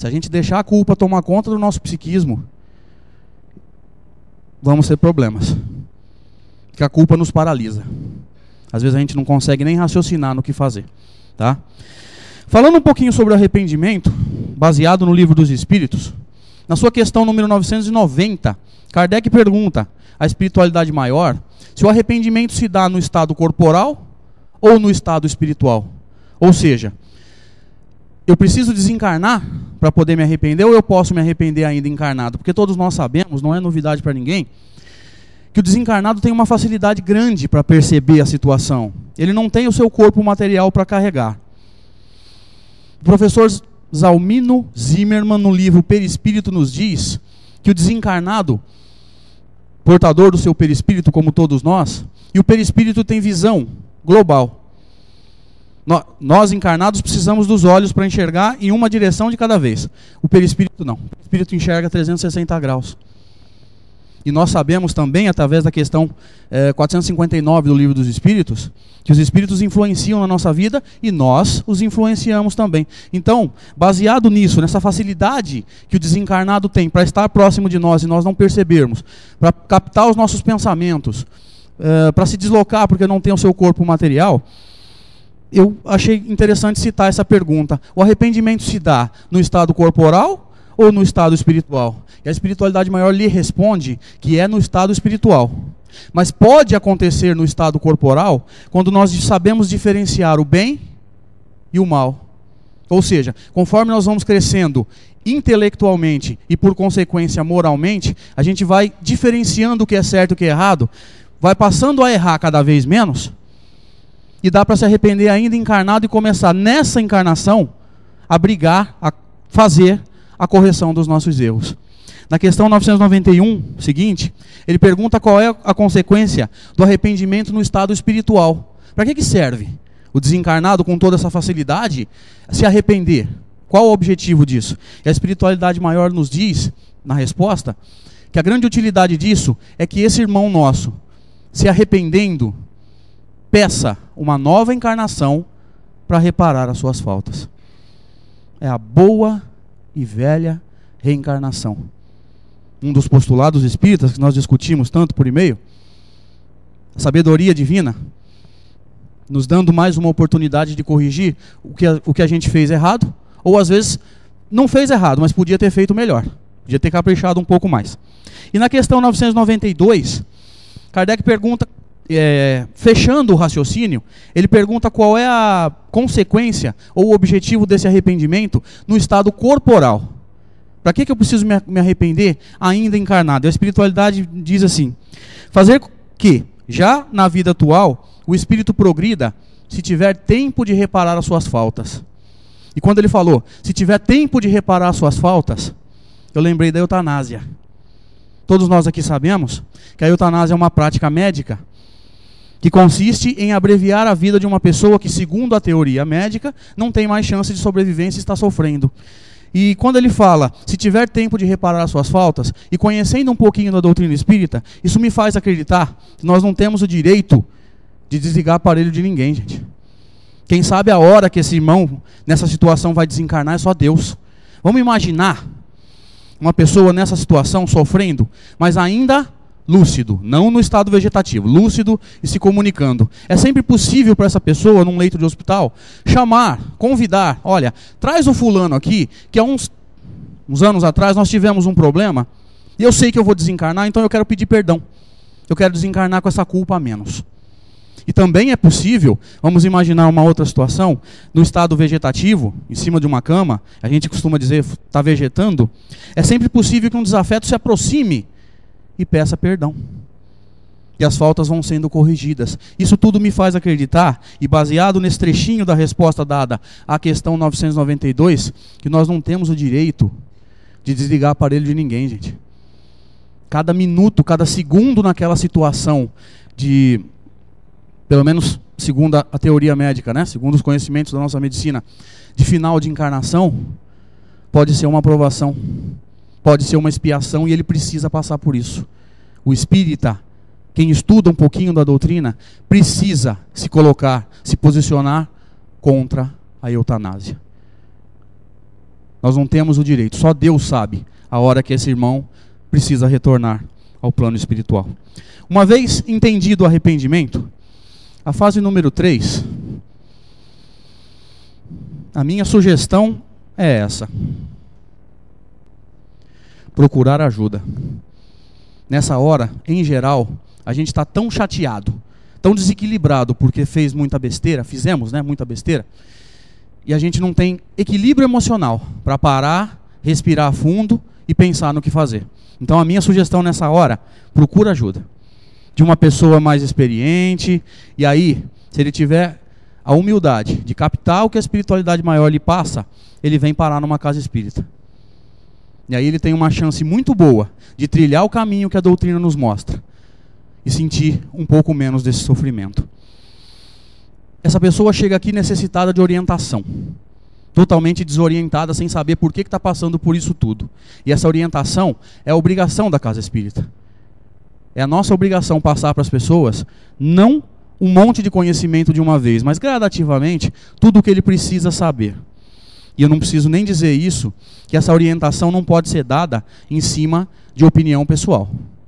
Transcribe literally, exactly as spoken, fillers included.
Se a gente deixar a culpa tomar conta do nosso psiquismo, vamos ter problemas. Porque a culpa nos paralisa. Às vezes a gente não consegue nem raciocinar no que fazer. Tá? Falando um pouquinho sobre o arrependimento, baseado no Livro dos Espíritos, na sua questão número novecentos e noventa, Kardec pergunta à espiritualidade maior se o arrependimento se dá no estado corporal ou no estado espiritual. Ou seja, eu preciso desencarnar para poder me arrepender ou eu posso me arrepender ainda encarnado? Porque todos nós sabemos, não é novidade para ninguém, que o desencarnado tem uma facilidade grande para perceber a situação. Ele não tem o seu corpo material para carregar. O professor Zalmino Zimmermann, no livro Perispírito, nos diz que o desencarnado, portador do seu perispírito como todos nós, e o perispírito tem visão global. Nós encarnados precisamos dos olhos para enxergar em uma direção de cada vez. O perispírito não. O perispírito enxerga trezentos e sessenta graus. E nós sabemos também, através da questão eh, quatrocentos e cinquenta e nove do Livro dos Espíritos, que os espíritos influenciam na nossa vida e nós os influenciamos também. Então, baseado nisso, nessa facilidade que o desencarnado tem para estar próximo de nós e nós não percebermos, para captar os nossos pensamentos, eh, para se deslocar porque não tem o seu corpo material, eu achei interessante citar essa pergunta. O arrependimento se dá no estado corporal ou no estado espiritual? E a espiritualidade maior lhe responde que é no estado espiritual. Mas pode acontecer no estado corporal quando nós sabemos diferenciar o bem e o mal. Ou seja, conforme nós vamos crescendo intelectualmente e por consequência moralmente, a gente vai diferenciando o que é certo e o que é errado, vai passando a errar cada vez menos, e dá para se arrepender ainda encarnado e começar nessa encarnação a brigar, a fazer a correção dos nossos erros. Na questão novecentos e noventa e um, seguinte, ele pergunta qual é a consequência do arrependimento no estado espiritual. Para que que serve o desencarnado com toda essa facilidade se arrepender? Qual o objetivo disso? E a espiritualidade maior nos diz, na resposta, que a grande utilidade disso é que esse irmão nosso, se arrependendo, peça uma nova encarnação para reparar as suas faltas. É a boa e velha reencarnação. Um dos postulados espíritas que nós discutimos tanto por e-mail, a sabedoria divina, nos dando mais uma oportunidade de corrigir o que a, o que a gente fez errado, ou às vezes não fez errado, mas podia ter feito melhor, podia ter caprichado um pouco mais. E na questão novecentos e noventa e dois, Kardec pergunta, é, fechando o raciocínio, ele pergunta qual é a consequência ou o objetivo desse arrependimento no estado corporal. Para que que eu preciso me arrepender ainda encarnado? A espiritualidade diz assim: fazer que, já na vida atual, o espírito progrida se tiver tempo de reparar as suas faltas. E quando ele falou, se tiver tempo de reparar as suas faltas, eu lembrei da eutanásia. Todos nós aqui sabemos que a eutanásia é uma prática médica que consiste em abreviar a vida de uma pessoa que, segundo a teoria médica, não tem mais chance de sobrevivência e está sofrendo. E quando ele fala, se tiver tempo de reparar as suas faltas, e conhecendo um pouquinho da doutrina espírita, isso me faz acreditar que nós não temos o direito de desligar aparelho de ninguém, gente. Quem sabe a hora que esse irmão, nessa situação, vai desencarnar é só Deus. Vamos imaginar uma pessoa nessa situação, sofrendo, mas ainda lúcido, não no estado vegetativo, lúcido e se comunicando. É sempre possível para essa pessoa, num leito de hospital, chamar, convidar, olha, traz o fulano aqui, que há uns, uns anos atrás nós tivemos um problema, e eu sei que eu vou desencarnar, então eu quero pedir perdão. Eu quero desencarnar com essa culpa a menos. E também é possível, vamos imaginar uma outra situação, no estado vegetativo, em cima de uma cama, a gente costuma dizer, está vegetando, é sempre possível que um desafeto se aproxime e peça perdão. E as faltas vão sendo corrigidas. Isso tudo me faz acreditar, e baseado nesse trechinho da resposta dada à questão novecentos e noventa e dois, que nós não temos o direito de desligar aparelho de ninguém, gente. Cada minuto, cada segundo naquela situação de, pelo menos segundo a teoria médica, né, segundo os conhecimentos da nossa medicina, de final de encarnação, pode ser uma aprovação, pode ser uma expiação, e ele precisa passar por isso. O espírita, quem estuda um pouquinho da doutrina, precisa se colocar, se posicionar contra a eutanásia. Nós não temos o direito. Só Deus sabe a hora que esse irmão precisa retornar ao plano espiritual. Uma vez entendido o arrependimento, a fase número três, a minha sugestão é essa: procurar ajuda. Nessa hora, em geral, a gente está tão chateado, tão desequilibrado porque fez muita besteira, fizemos, né, muita besteira, e a gente não tem equilíbrio emocional para parar, respirar fundo e pensar no que fazer. Então a minha sugestão nessa hora, procura ajuda de uma pessoa mais experiente, e aí, se ele tiver a humildade de captar o que a espiritualidade maior lhe passa, ele vem parar numa casa espírita. E aí ele tem uma chance muito boa de trilhar o caminho que a doutrina nos mostra e sentir um pouco menos desse sofrimento. Essa pessoa chega aqui necessitada de orientação, totalmente desorientada, sem saber por que está passando por isso tudo. E essa orientação é a obrigação da casa espírita. É a nossa obrigação passar para as pessoas, não um monte de conhecimento de uma vez, mas gradativamente, tudo o que ele precisa saber. E eu não preciso nem dizer isso, que essa orientação não pode ser dada em cima de opinião pessoal.